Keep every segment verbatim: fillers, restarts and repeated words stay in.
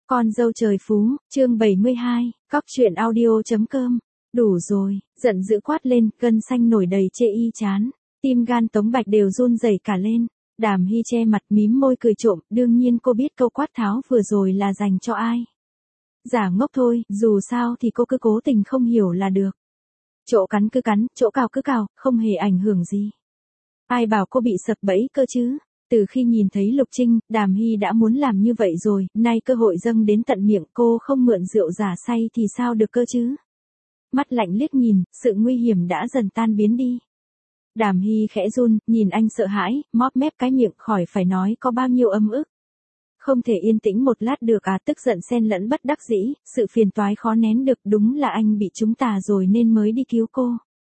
Con dâu trời phú, chương bảy mươi hai, cóc truyện audio chấm com. Đủ rồi, giận dữ quát lên, gân xanh nổi đầy chê y chán. Tim gan Tống Bạch đều run rẩy cả lên. Đàm Hy che mặt mím môi cười trộm, đương nhiên cô biết câu quát tháo vừa rồi là dành cho ai. Giả ngốc thôi, dù sao thì cô cứ cố tình không hiểu là được. Chỗ cắn cứ cắn, chỗ cào cứ cào, không hề ảnh hưởng gì. Ai bảo cô bị sập bẫy cơ chứ? Từ khi nhìn thấy Lục Trinh, Đàm Hy đã muốn làm như vậy rồi, nay cơ hội dâng đến tận miệng, cô không mượn rượu giả say thì sao được cơ chứ? Mắt lạnh liếc nhìn, sự nguy hiểm đã dần tan biến đi. Đàm Hy khẽ run, nhìn anh sợ hãi, móp mép cái miệng, khỏi phải nói có bao nhiêu âm ức. Không thể yên tĩnh một lát được à, tức giận xen lẫn bất đắc dĩ, sự phiền toái khó nén được, đúng là anh bị chúng ta rồi nên mới đi cứu cô.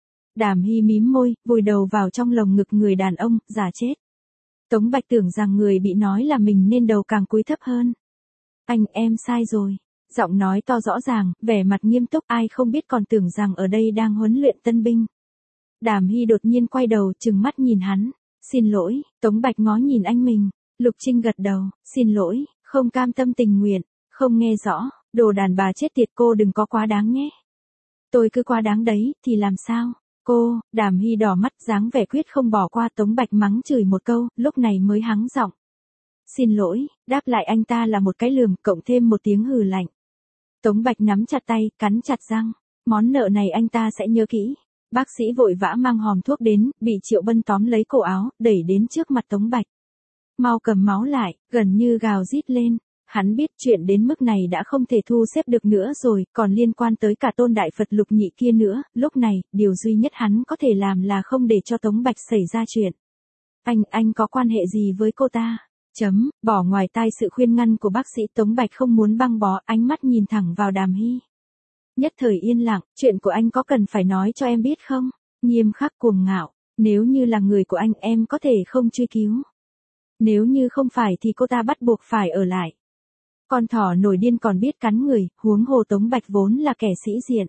Đàm Hy mím môi, vùi đầu vào trong lồng ngực người đàn ông, giả chết. Tống Bạch tưởng rằng người bị nói là mình nên đầu càng cúi thấp hơn. Anh, em sai rồi. Giọng nói to rõ ràng, vẻ mặt nghiêm túc, ai không biết còn tưởng rằng ở đây đang huấn luyện tân binh. Đàm Hy đột nhiên quay đầu, trừng mắt nhìn hắn. Xin lỗi, Tống Bạch ngó nhìn anh mình. Lục Trinh gật đầu, xin lỗi, không cam tâm tình nguyện, không nghe rõ, đồ đàn bà chết tiệt, cô đừng có quá đáng nhé. Tôi cứ quá đáng đấy, thì làm sao? Cô, Đàm Hy đỏ mắt, dáng vẻ quyết không bỏ qua. Tống Bạch mắng chửi một câu, lúc này mới hắng giọng. Xin lỗi, đáp lại anh ta là một cái lườm, cộng thêm một tiếng hừ lạnh. Tống Bạch nắm chặt tay, cắn chặt răng, món nợ này anh ta sẽ nhớ kỹ. Bác sĩ vội vã mang hòm thuốc đến, bị Triệu Bân tóm lấy cổ áo, đẩy đến trước mặt Tống Bạch. Mau cầm máu lại, gần như gào rít lên. Hắn biết chuyện đến mức này đã không thể thu xếp được nữa rồi, còn liên quan tới cả Tôn Đại Phật Lục Nhị kia nữa, lúc này, điều duy nhất hắn có thể làm là không để cho Tống Bạch xảy ra chuyện. Anh, anh có quan hệ gì với cô ta? Chấm, bỏ ngoài tai sự khuyên ngăn của bác sĩ, Tống Bạch không muốn băng bó, ánh mắt nhìn thẳng vào Đàm Hy. Nhất thời yên lặng, chuyện của anh có cần phải nói cho em biết không? Nghiêm khắc cuồng ngạo, nếu như là người của anh em có thể không truy cứu. Nếu như không phải thì cô ta bắt buộc phải ở lại. Con thỏ nổi điên còn biết cắn người, huống hồ Tống Bạch vốn là kẻ sĩ diện.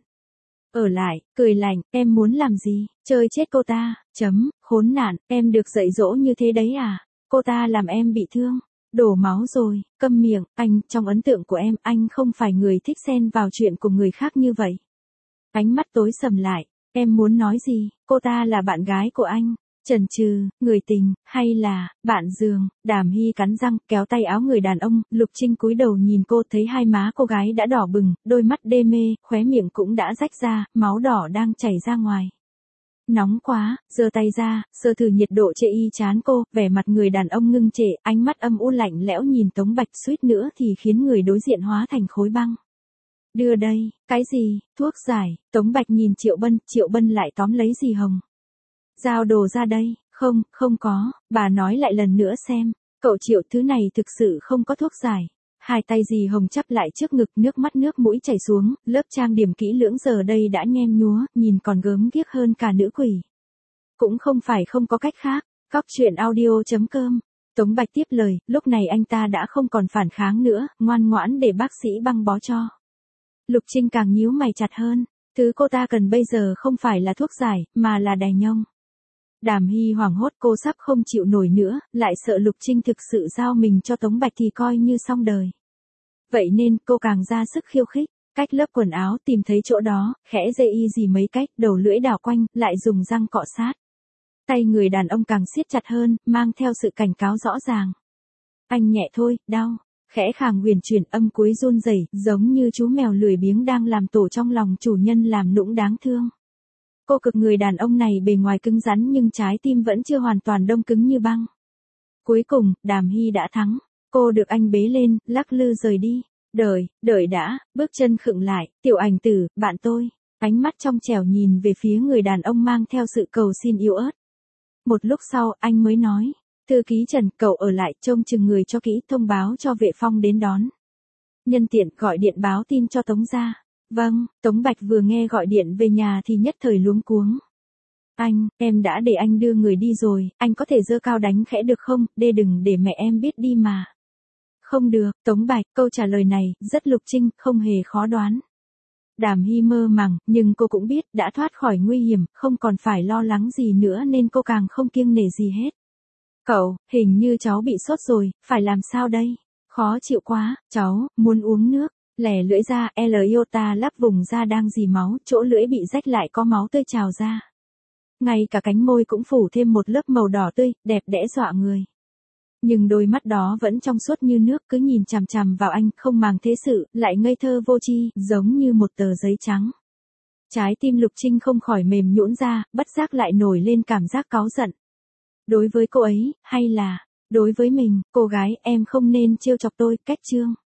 Ở lại, cười lạnh, em muốn làm gì, chơi chết cô ta, chấm, khốn nạn, em được dạy dỗ như thế đấy à, cô ta làm em bị thương, đổ máu rồi, câm miệng, anh, trong ấn tượng của em, anh không phải người thích xen vào chuyện của người khác như vậy. Ánh mắt tối sầm lại, em muốn nói gì, cô ta là bạn gái của anh. Chần chừ, người tình, hay là, bạn giường, Đàm Hy cắn răng, kéo tay áo người đàn ông, Lục Trinh cúi đầu nhìn cô, thấy hai má cô gái đã đỏ bừng, đôi mắt đê mê, khóe miệng cũng đã rách ra, máu đỏ đang chảy ra ngoài. Nóng quá, giơ tay ra, sơ thử nhiệt độ chê y chán cô, vẻ mặt người đàn ông ngưng trệ, ánh mắt âm u lạnh lẽo nhìn Tống Bạch, suýt nữa thì khiến người đối diện hóa thành khối băng. Đưa đây, cái gì, thuốc giải, Tống Bạch nhìn Triệu Bân, Triệu Bân lại tóm lấy dì Hồng. Giao đồ ra đây, không, không có, bà nói lại lần nữa xem, cậu Triệu, thứ này thực sự không có thuốc giải. Hai tay dì Hồng chắp lại trước ngực, nước mắt nước mũi chảy xuống, lớp trang điểm kỹ lưỡng giờ đây đã nhem nhúa, nhìn còn gớm ghiếc hơn cả nữ quỷ. Cũng không phải không có cách khác, cóc truyện audio chấm com. Tống Bạch tiếp lời, lúc này anh ta đã không còn phản kháng nữa, ngoan ngoãn để bác sĩ băng bó cho. Lục Trinh càng nhíu mày chặt hơn, thứ cô ta cần bây giờ không phải là thuốc giải, mà là đè nhông. Đàm Hy hoảng hốt, cô sắp không chịu nổi nữa, lại sợ Lục Trinh thực sự giao mình cho Tống Bạch thì coi như xong đời. Vậy nên cô càng ra sức khiêu khích, cách lớp quần áo tìm thấy chỗ đó, khẽ dây y gì mấy cách, đầu lưỡi đảo quanh, lại dùng răng cọ sát. Tay người đàn ông càng siết chặt hơn, mang theo sự cảnh cáo rõ ràng. Anh nhẹ thôi, đau, khẽ khàng huyền chuyển, âm cuối run rẩy, giống như chú mèo lười biếng đang làm tổ trong lòng chủ nhân làm nũng đáng thương. Cô cực người đàn ông này bề ngoài cứng rắn nhưng trái tim vẫn chưa hoàn toàn đông cứng như băng. Cuối cùng, Đàm Hy đã thắng. Cô được anh bế lên, lắc lư rời đi. Đợi, đợi đã, bước chân khựng lại, Tiểu Ảnh Tử, bạn tôi. Ánh mắt trong trẻo nhìn về phía người đàn ông mang theo sự cầu xin yếu ớt. Một lúc sau, anh mới nói. Thư ký Trần, cậu ở lại trông chừng người cho kỹ, thông báo cho vệ phong đến đón. Nhân tiện gọi điện báo tin cho Tống gia. Vâng, Tống Bạch vừa nghe gọi điện về nhà thì nhất thời luống cuống. Anh, em đã để anh đưa người đi rồi, anh có thể giơ cao đánh khẽ được không, đê đừng để mẹ em biết đi mà. Không được, Tống Bạch, câu trả lời này, rất Lục Trinh, không hề khó đoán. Đàm Hy mơ màng, nhưng cô cũng biết, đã thoát khỏi nguy hiểm, không còn phải lo lắng gì nữa nên cô càng không kiêng nể gì hết. Cậu, hình như cháu bị sốt rồi, phải làm sao đây? Khó chịu quá, cháu, muốn uống nước. Lẻ lưỡi ra, L iota lắp vùng da đang dì máu, chỗ lưỡi bị rách lại có máu tươi trào ra. Ngay cả cánh môi cũng phủ thêm một lớp màu đỏ tươi, đẹp đẽ dọa người. Nhưng đôi mắt đó vẫn trong suốt như nước, cứ nhìn chằm chằm vào anh, không màng thế sự, lại ngây thơ vô tri, giống như một tờ giấy trắng. Trái tim Lục Trinh không khỏi mềm nhũn ra, bất giác lại nổi lên cảm giác cáu giận. Đối với cô ấy, hay là, đối với mình, cô gái, em không nên trêu chọc tôi, Cách Trương.